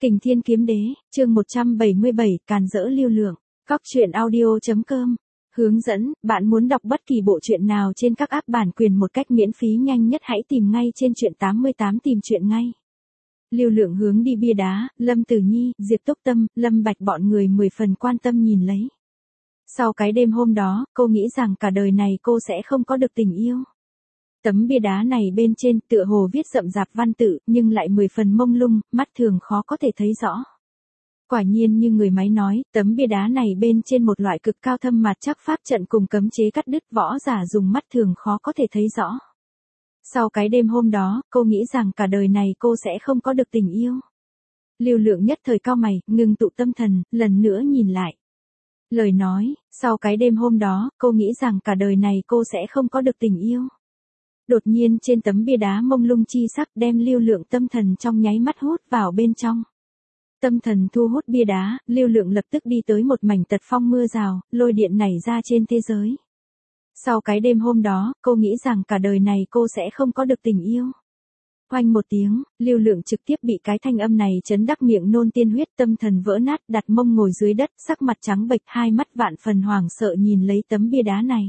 Kình Thiên Kiếm Đế, chương 177, càn rỡ lưu lượng. Góc truyện audio.com. Hướng dẫn, bạn muốn đọc bất kỳ bộ truyện nào trên các app bản quyền một cách miễn phí nhanh nhất hãy tìm ngay trên truyện 88 tìm truyện ngay. Lưu lượng hướng đi bia đá, Lâm Tử Nhi, Diệp Túc Tâm, Lâm Bạch bọn người 10 phần quan tâm nhìn lấy. Sau cái đêm hôm đó, cô nghĩ rằng cả đời này cô sẽ không có được tình yêu. Tấm bia đá này bên trên tựa hồ viết rậm rạp văn tự, nhưng lại 10 phần mông lung, mắt thường khó có thể thấy rõ. Quả nhiên như người máy nói, tấm bia đá này bên trên một loại cực cao thâm mạt chắc pháp trận cùng cấm chế cắt đứt võ giả dùng mắt thường khó có thể thấy rõ. Sau cái đêm hôm đó, cô nghĩ rằng cả đời này cô sẽ không có được tình yêu. Lưu lượng nhất thời cau mày, ngừng tụ tâm thần, lần nữa nhìn lại. Lời nói, sau cái đêm hôm đó, cô nghĩ rằng cả đời này cô sẽ không có được tình yêu. Đột nhiên trên tấm bia đá mông lung chi sắc đem lưu lượng tâm thần trong nháy mắt hút vào bên trong. Tâm thần thu hút bia đá, lưu lượng lập tức đi tới một mảnh tật phong mưa rào, lôi điện nảy ra trên thế giới. Sau cái đêm hôm đó, cô nghĩ rằng cả đời này cô sẽ không có được tình yêu. Oanh một tiếng, lưu lượng trực tiếp bị cái thanh âm này chấn đắc miệng nôn tiên huyết, tâm thần vỡ nát, đặt mông ngồi dưới đất, sắc mặt trắng bệch, hai mắt vạn phần hoảng sợ nhìn lấy tấm bia đá này.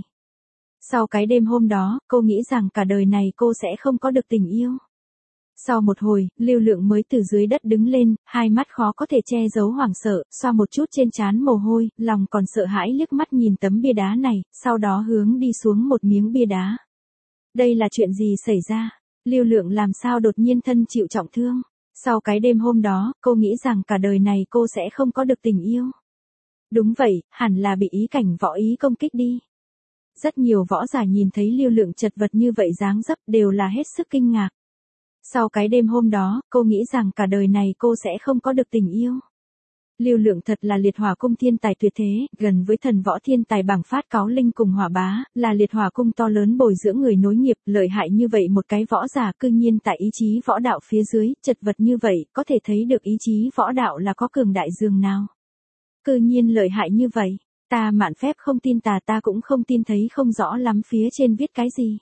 Sau cái đêm hôm đó, cô nghĩ rằng cả đời này cô sẽ không có được tình yêu. Sau một hồi, lưu lượng mới từ dưới đất đứng lên, hai mắt khó có thể che giấu hoảng sợ, xoa một chút trên trán mồ hôi, lòng còn sợ hãi liếc mắt nhìn tấm bia đá này, sau đó hướng đi xuống một miếng bia đá. Đây là chuyện gì xảy ra? Lưu lượng làm sao đột nhiên thân chịu trọng thương? Sau cái đêm hôm đó, cô nghĩ rằng cả đời này cô sẽ không có được tình yêu. Đúng vậy, hẳn là bị ý cảnh võ ý công kích đi. Rất nhiều võ giả nhìn thấy lưu lượng chật vật như vậy dáng dấp đều là hết sức kinh ngạc. Sau cái đêm hôm đó, cô nghĩ rằng cả đời này cô sẽ không có được tình yêu. Lưu lượng thật là liệt hỏa cung thiên tài tuyệt thế, gần với thần võ thiên tài bảng phát cáo linh cùng hỏa bá, là liệt hỏa cung to lớn bồi dưỡng người nối nghiệp, lợi hại như vậy một cái võ giả cư nhiên tại ý chí võ đạo phía dưới, chật vật như vậy, có thể thấy được ý chí võ đạo là có cường đại dường nào. Cư nhiên lợi hại như vậy. Ta mạn phép không tin ta cũng không tin, thấy không rõ lắm phía trên viết cái gì.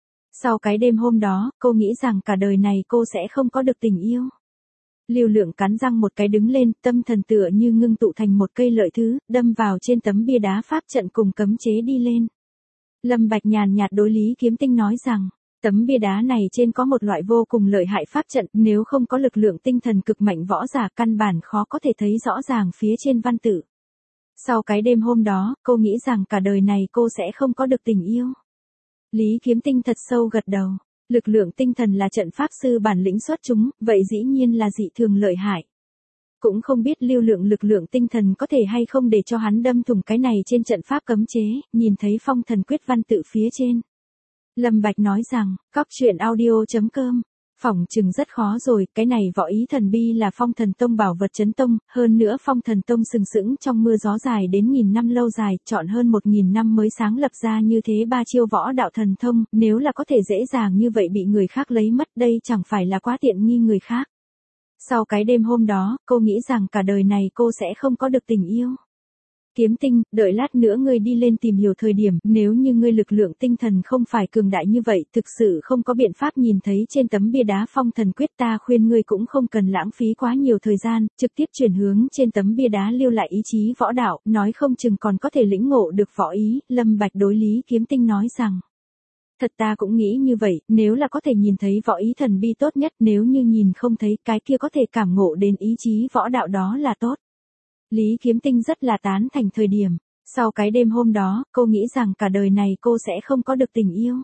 Sau cái đêm hôm đó, cô nghĩ rằng cả đời này cô sẽ không có được tình yêu. Lưu lượng cắn răng một cái đứng lên, tâm thần tựa như ngưng tụ thành một cây lợi thứ, đâm vào trên tấm bia đá pháp trận cùng cấm chế đi lên. Lâm Bạch nhàn nhạt đối Lý Kiếm Tinh nói rằng, tấm bia đá này trên có một loại vô cùng lợi hại pháp trận, nếu không có lực lượng tinh thần cực mạnh võ giả căn bản khó có thể thấy rõ ràng phía trên văn tự. Sau cái đêm hôm đó, cô nghĩ rằng cả đời này cô sẽ không có được tình yêu. Lý Kiếm Tinh thật sâu gật đầu. Lực lượng tinh thần là trận pháp sư bản lĩnh xuất chúng, vậy dĩ nhiên là dị thường lợi hại. Cũng không biết lưu lượng lực lượng tinh thần có thể hay không để cho hắn đâm thủng cái này trên trận pháp cấm chế, nhìn thấy phong thần quyết văn tự phía trên. Lâm Bạch nói rằng, góc truyện audio.com. Phỏng chừng rất khó rồi, cái này võ ý thần bi là phong thần tông bảo vật chấn tông, hơn nữa phong thần tông sừng sững trong mưa gió dài đến 1000 năm lâu dài, chọn hơn 1000 năm mới sáng lập ra như thế ba chiêu võ đạo thần thông, nếu là có thể dễ dàng như vậy bị người khác lấy mất đây chẳng phải là quá tiện nghi người khác. Sau cái đêm hôm đó, cô nghĩ rằng cả đời này cô sẽ không có được tình yêu. Kiếm Tinh, đợi lát nữa ngươi đi lên tìm hiểu thời điểm, nếu như ngươi lực lượng tinh thần không phải cường đại như vậy, thực sự không có biện pháp nhìn thấy trên tấm bia đá phong thần quyết, ta khuyên ngươi cũng không cần lãng phí quá nhiều thời gian, trực tiếp chuyển hướng trên tấm bia đá lưu lại ý chí võ đạo, nói không chừng còn có thể lĩnh ngộ được võ ý. Lâm Bạch đối Lý Kiếm Tinh nói rằng, thật ta cũng nghĩ như vậy, nếu là có thể nhìn thấy võ ý thần bi tốt nhất, nếu như nhìn không thấy cái kia có thể cảm ngộ đến ý chí võ đạo đó là tốt. Lý Kiếm Tinh rất là tán thành thời điểm. Sau cái đêm hôm đó, cô nghĩ rằng cả đời này cô sẽ không có được tình yêu.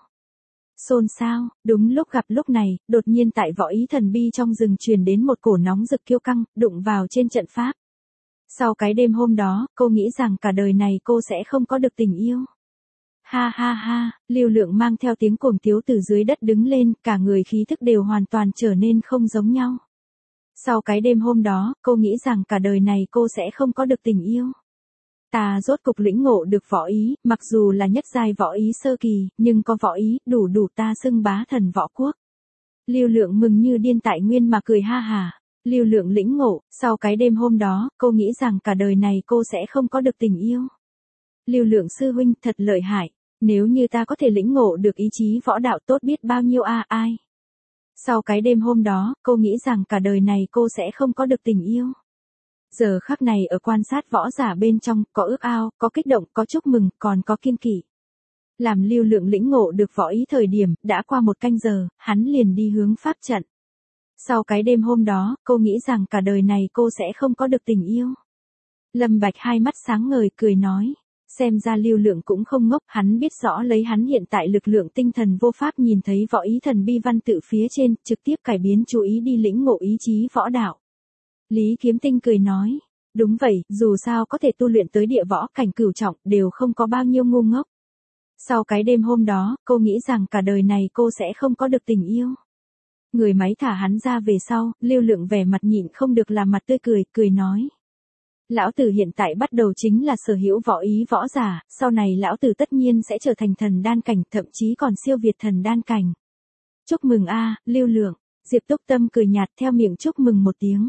Xôn xao, đúng lúc gặp lúc này, đột nhiên tại võ ý thần bi trong rừng truyền đến một cổ nóng rực kiêu căng, đụng vào trên trận pháp. Sau cái đêm hôm đó, cô nghĩ rằng cả đời này cô sẽ không có được tình yêu. Ha ha ha, lưu lượng mang theo tiếng cuồng tiếu từ dưới đất đứng lên, cả người khí thức đều hoàn toàn trở nên không giống nhau. Sau cái đêm hôm đó, cô nghĩ rằng cả đời này cô sẽ không có được tình yêu. Ta rốt cục lĩnh ngộ được võ ý, mặc dù là nhất giai võ ý sơ kỳ, nhưng có võ ý, đủ ta xưng bá thần võ quốc. Lưu lượng mừng như điên tại nguyên mà cười ha hả. Lưu lượng lĩnh ngộ, sau cái đêm hôm đó, cô nghĩ rằng cả đời này cô sẽ không có được tình yêu. Lưu lượng sư huynh thật lợi hại, nếu như ta có thể lĩnh ngộ được ý chí võ đạo tốt biết bao nhiêu ai. Sau cái đêm hôm đó, cô nghĩ rằng cả đời này cô sẽ không có được tình yêu. Giờ khắc này ở quan sát võ giả bên trong, có ước ao, có kích động, có chúc mừng, còn có kiên kỵ. Làm Lưu Lượng lĩnh ngộ được võ ý thời điểm, đã qua 1 canh giờ, hắn liền đi hướng pháp trận. Sau cái đêm hôm đó, cô nghĩ rằng cả đời này cô sẽ không có được tình yêu. Lâm Bạch hai mắt sáng ngời cười nói. Xem ra Lưu Lượng cũng không ngốc, hắn biết rõ lấy hắn hiện tại lực lượng tinh thần vô pháp nhìn thấy võ ý thần bi văn tự phía trên, trực tiếp cải biến chú ý đi lĩnh ngộ ý chí võ đạo. Lý Kiếm Tinh cười nói. Đúng vậy, dù sao có thể tu luyện tới địa võ cảnh cửu trọng, đều không có bao nhiêu ngu ngốc. Sau cái đêm hôm đó, cô nghĩ rằng cả đời này cô sẽ không có được tình yêu. Người máy thả hắn ra về sau, Lưu Lượng vẻ mặt nhịn không được làm mặt tươi cười, cười nói. Lão tử hiện tại bắt đầu chính là sở hữu võ ý võ giả, sau này lão tử tất nhiên sẽ trở thành thần đan cảnh, thậm chí còn siêu việt thần đan cảnh. Chúc mừng a, Lưu Lượng, Diệp Túc Tâm cười nhạt theo miệng chúc mừng một tiếng.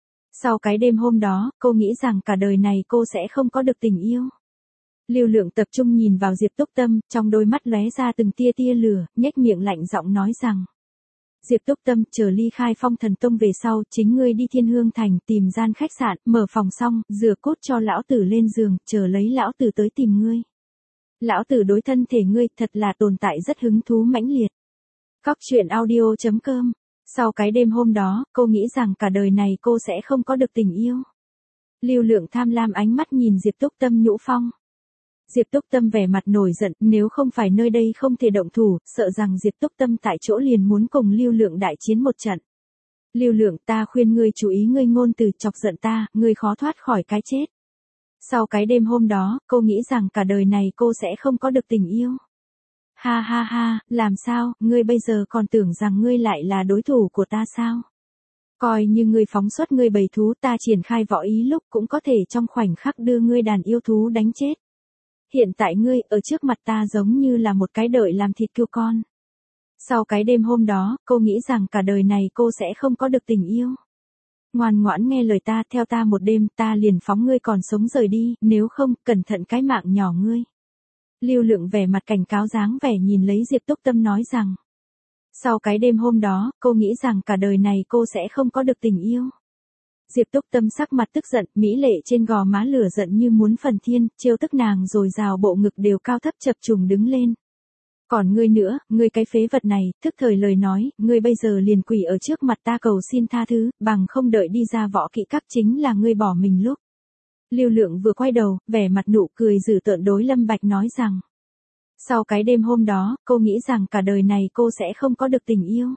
Sau cái đêm hôm đó, cô nghĩ rằng cả đời này cô sẽ không có được tình yêu. Lưu Lượng tập trung nhìn vào Diệp Túc Tâm, trong đôi mắt lóe ra từng tia tia lửa, nhếch miệng lạnh giọng nói rằng. Diệp Túc Tâm, chờ ly khai Phong Thần Tông về sau, chính ngươi đi Thiên Hương Thành tìm gian khách sạn, mở phòng xong, rửa cốt cho lão tử lên giường, chờ lấy lão tử tới tìm ngươi. Lão tử đối thân thể ngươi thật là tồn tại rất hứng thú mãnh liệt. Cóc truyện audio.com. Sau cái đêm hôm đó, cô nghĩ rằng cả đời này cô sẽ không có được tình yêu. Lưu Lượng tham lam ánh mắt nhìn Diệp Túc Tâm nhũ phong. Diệp Túc Tâm vẻ mặt nổi giận, nếu không phải nơi đây không thể động thủ, sợ rằng Diệp Túc Tâm tại chỗ liền muốn cùng Lưu Lượng đại chiến một trận. Lưu Lượng, ta khuyên ngươi chú ý ngươi ngôn từ, chọc giận ta, ngươi khó thoát khỏi cái chết. Sau cái đêm hôm đó, cô nghĩ rằng cả đời này cô sẽ không có được tình yêu. Ha ha ha, làm sao, ngươi bây giờ còn tưởng rằng ngươi lại là đối thủ của ta sao? Coi như ngươi phóng xuất ngươi bầy thú, ta triển khai võ ý lúc cũng có thể trong khoảnh khắc đưa ngươi đàn yêu thú đánh chết. Hiện tại ngươi ở trước mặt ta giống như là một cái đợi làm thịt cừu con. Sau cái đêm hôm đó, cô nghĩ rằng cả đời này cô sẽ không có được tình yêu. Ngoan ngoãn nghe lời ta, theo ta một đêm, ta liền phóng ngươi còn sống rời đi, nếu không, cẩn thận cái mạng nhỏ ngươi. Lưu Lượng vẻ mặt cảnh cáo dáng vẻ nhìn lấy Diệp Túc Tâm nói rằng. Sau cái đêm hôm đó, cô nghĩ rằng cả đời này cô sẽ không có được tình yêu. Diệp Túc Tâm sắc mặt tức giận, mỹ lệ trên gò má lửa giận như muốn phần thiên, trêu tức nàng rồi rào bộ ngực đều cao thấp chập trùng đứng lên. Còn ngươi nữa, ngươi cái phế vật này, thức thời lời nói, ngươi bây giờ liền quỳ ở trước mặt ta cầu xin tha thứ, bằng không đợi đi ra võ kỵ các chính là ngươi bỏ mình lúc. Lưu Lượng vừa quay đầu, vẻ mặt nụ cười dữ tợn đối Lâm Bạch nói rằng. Sau cái đêm hôm đó, cô nghĩ rằng cả đời này cô sẽ không có được tình yêu.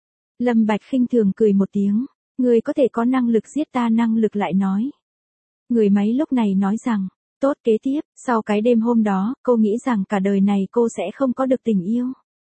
Lâm Bạch khinh thường cười một tiếng. Người có thể có năng lực giết ta, năng lực lại nói. Người máy lúc này nói rằng, tốt, kế tiếp, sau cái đêm hôm đó, cô nghĩ rằng cả đời này cô sẽ không có được tình yêu.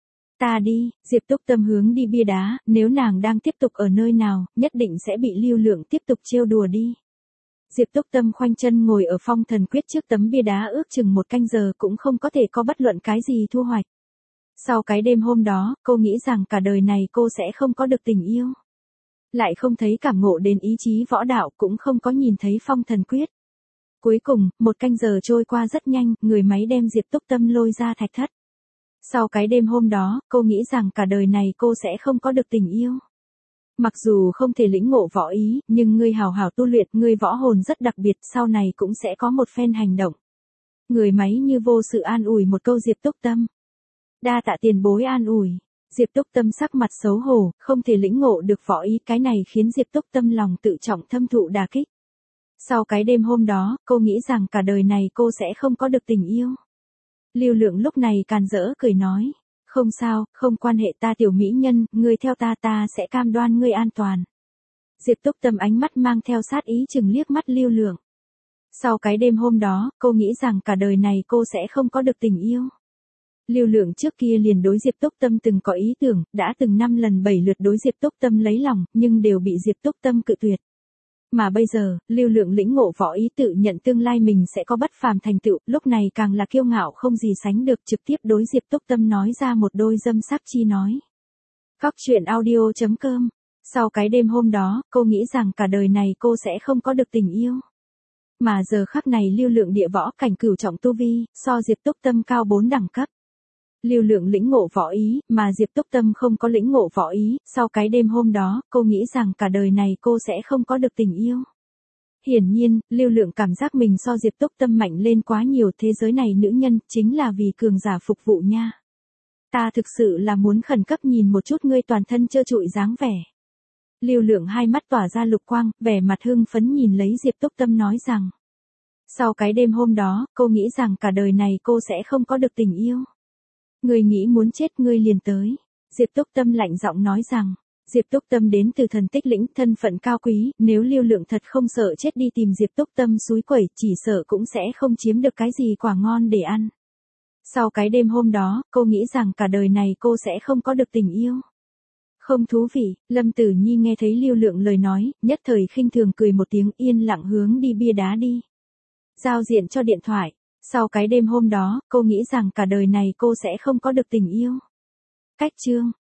Ta đi, Diệp Túc Tâm hướng đi bia đá, nếu nàng đang tiếp tục ở nơi nào, nhất định sẽ bị Lưu Lượng tiếp tục trêu đùa đi. Diệp Túc Tâm khoanh chân ngồi ở Phong Thần Quyết trước tấm bia đá ước chừng 1 canh giờ cũng không có thể có bất luận cái gì thu hoạch. Sau cái đêm hôm đó, cô nghĩ rằng cả đời này cô sẽ không có được tình yêu. Lại không thấy cảm ngộ đến ý chí võ đạo, cũng không có nhìn thấy Phong Thần Quyết. Cuối cùng, 1 canh giờ trôi qua rất nhanh, người máy đem Diệp Túc Tâm lôi ra thạch thất. Sau cái đêm hôm đó, cô nghĩ rằng cả đời này cô sẽ không có được tình yêu. Mặc dù không thể lĩnh ngộ võ ý, nhưng ngươi hào hào tu luyện, ngươi võ hồn rất đặc biệt, sau này cũng sẽ có một phen hành động. Người máy như vô sự an ủi một câu Diệp Túc Tâm. Đa tạ tiền bối an ủi. Diệp Túc Tâm sắc mặt xấu hổ, không thể lĩnh ngộ được võ ý, cái này khiến Diệp Túc Tâm lòng tự trọng thâm thụ đả kích. Sau cái đêm hôm đó, cô nghĩ rằng cả đời này cô sẽ không có được tình yêu. Lưu Lượng lúc này càn rỡ cười nói, không sao, không quan hệ ta tiểu mỹ nhân, ngươi theo ta, ta sẽ cam đoan ngươi an toàn. Diệp Túc Tâm ánh mắt mang theo sát ý chừng liếc mắt Lưu Lượng. Sau cái đêm hôm đó, cô nghĩ rằng cả đời này cô sẽ không có được tình yêu. Lưu Lượng trước kia liền đối Diệp Túc Tâm từng có ý tưởng, đã từng 5 lần 7 lượt đối Diệp Túc Tâm lấy lòng, nhưng đều bị Diệp Túc Tâm cự tuyệt. Mà bây giờ, Lưu Lượng lĩnh ngộ võ ý tự nhận tương lai mình sẽ có bất phàm thành tựu, lúc này càng là kiêu ngạo không gì sánh được, trực tiếp đối Diệp Túc Tâm nói ra một đôi dâm sắc chi nói. Cóc truyện audio.com. Sau cái đêm hôm đó, cô nghĩ rằng cả đời này cô sẽ không có được tình yêu. Mà giờ khắc này Lưu Lượng địa võ cảnh cửu trọng tu vi, so Diệp Túc Tâm cao 4 đẳng cấp. Lưu Lượng lĩnh ngộ võ ý, mà Diệp Túc Tâm không có lĩnh ngộ võ ý, sau cái đêm hôm đó, cô nghĩ rằng cả đời này cô sẽ không có được tình yêu. Hiển nhiên, Lưu Lượng cảm giác mình so Diệp Túc Tâm mạnh lên quá nhiều, thế giới này nữ nhân, chính là vì cường giả phục vụ nha. Ta thực sự là muốn khẩn cấp nhìn một chút ngươi toàn thân trơ trụi dáng vẻ. Lưu Lượng hai mắt tỏa ra lục quang, vẻ mặt hưng phấn nhìn lấy Diệp Túc Tâm nói rằng. Sau cái đêm hôm đó, cô nghĩ rằng cả đời này cô sẽ không có được tình yêu. Ngươi nghĩ muốn chết ngươi liền tới. Diệp Túc Tâm lạnh giọng nói rằng. Diệp Túc Tâm đến từ Thần Tích Lĩnh, thân phận cao quý, nếu Lưu Lượng thật không sợ chết đi tìm Diệp Túc Tâm xúi quẩy, chỉ sợ cũng sẽ không chiếm được cái gì quả ngon để ăn. Sau cái đêm hôm đó, cô nghĩ rằng cả đời này cô sẽ không có được tình yêu. Không thú vị, Lâm Tử Nhi nghe thấy Lưu Lượng lời nói, nhất thời khinh thường cười một tiếng, yên lặng hướng đi bia đá đi. Giao diện cho điện thoại. Sau cái đêm hôm đó, cô nghĩ rằng cả đời này cô sẽ không có được tình yêu. Cách chương